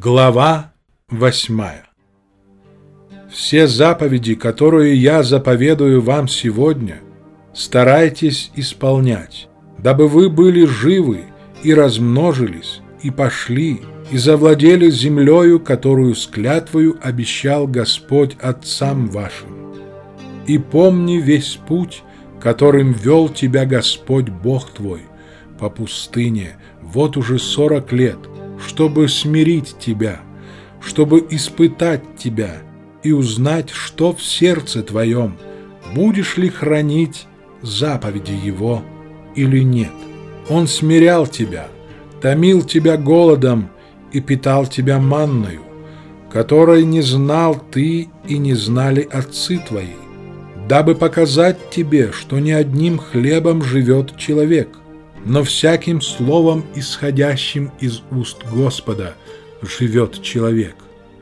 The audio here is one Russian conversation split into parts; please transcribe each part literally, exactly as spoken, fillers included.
Глава восьмая. Все заповеди, которые я заповедую вам сегодня, старайтесь исполнять, дабы вы были живы и размножились, и пошли, и завладели землею, которую с клятвою обещал Господь отцам вашим. И помни весь путь, которым вел тебя Господь Бог твой по пустыне вот уже сорок лет, чтобы смирить тебя, чтобы испытать тебя и узнать, что в сердце твоем, будешь ли хранить заповеди Его или нет. Он смирял тебя, томил тебя голодом и питал тебя манною, которой не знал ты и не знали отцы твои, дабы показать тебе, что не одним хлебом живет человек, но всяким словом, исходящим из уст Господа, живет человек.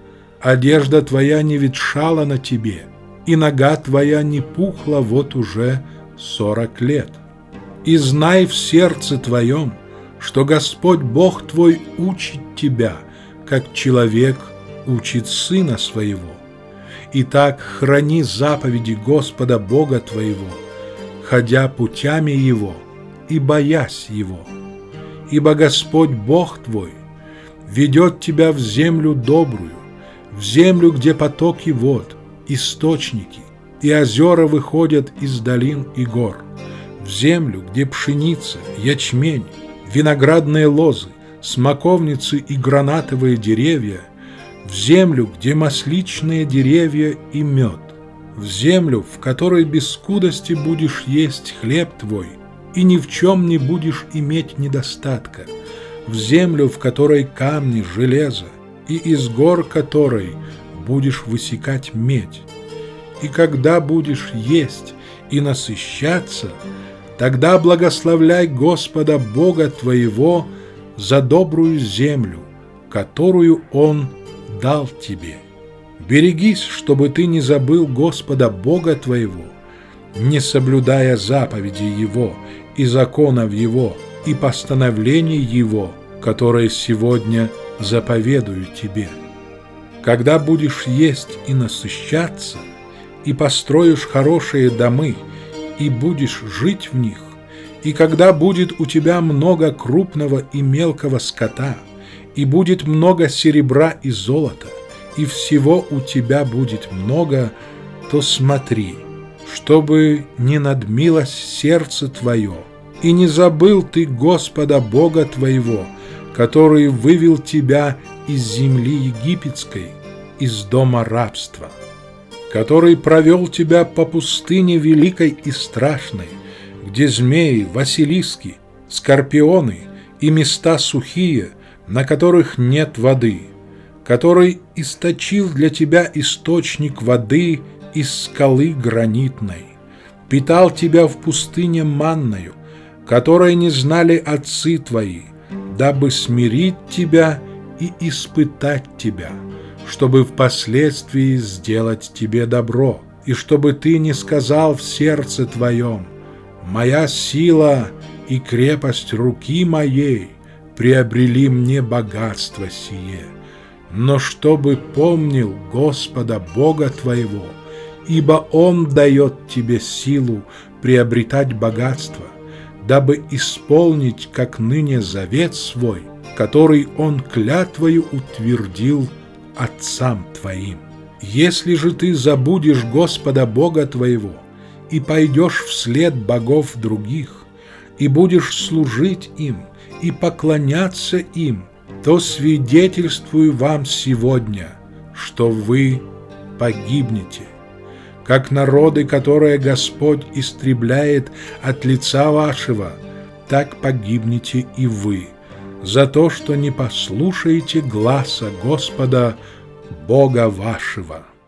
Одежда твоя не ветшала на тебе, и нога твоя не пухла вот уже сорок лет. И знай в сердце твоем, что Господь Бог твой учит тебя, как человек учит сына своего. Итак, храни заповеди Господа Бога твоего, ходя путями Его и боясь Его. Ибо Господь Бог твой ведет тебя в землю добрую, в землю, где потоки вод, источники, и озера выходят из долин и гор, в землю, где пшеница, ячмень, виноградные лозы, смоковницы и гранатовые деревья, в землю, где масличные деревья и мед, в землю, в которой без скудости будешь есть хлеб твой, и ни в чем не будешь иметь недостатка, в землю, в которой камни, железо, и из гор которой будешь высекать медь. И когда будешь есть и насыщаться, тогда благословляй Господа Бога твоего за добрую землю, которую Он дал тебе. Берегись, чтобы ты не забыл Господа Бога твоего, не соблюдая заповедей Его и законов Его и постановлений Его, которые сегодня заповедую тебе. Когда будешь есть и насыщаться, и построишь хорошие домы, и будешь жить в них, и когда будет у тебя много крупного и мелкого скота, и будет много серебра и золота, и всего у тебя будет много, то смотри, чтобы не надмилось сердце твое, и не забыл ты Господа Бога твоего, который вывел тебя из земли египетской, из дома рабства, который провел тебя по пустыне великой и страшной, где змеи, василиски, скорпионы и места сухие, на которых нет воды, который источил для тебя источник воды из скалы гранитной, питал тебя в пустыне манною, которой не знали отцы твои, дабы смирить тебя и испытать тебя, чтобы впоследствии сделать тебе добро, и чтобы ты не сказал в сердце твоем: «Моя сила и крепость руки моей приобрели мне богатство сие», но чтобы помнил Господа Бога твоего, ибо Он дает тебе силу приобретать богатство, дабы исполнить, как ныне, завет свой, который Он клятвою утвердил отцам твоим. Если же ты забудешь Господа Бога твоего и пойдешь вслед богов других, и будешь служить им и поклоняться им, то свидетельствую вам сегодня, что вы погибнете, как народы, которые Господь истребляет от лица вашего, так погибнете и вы, за то, что не послушаете гласа Господа Бога вашего.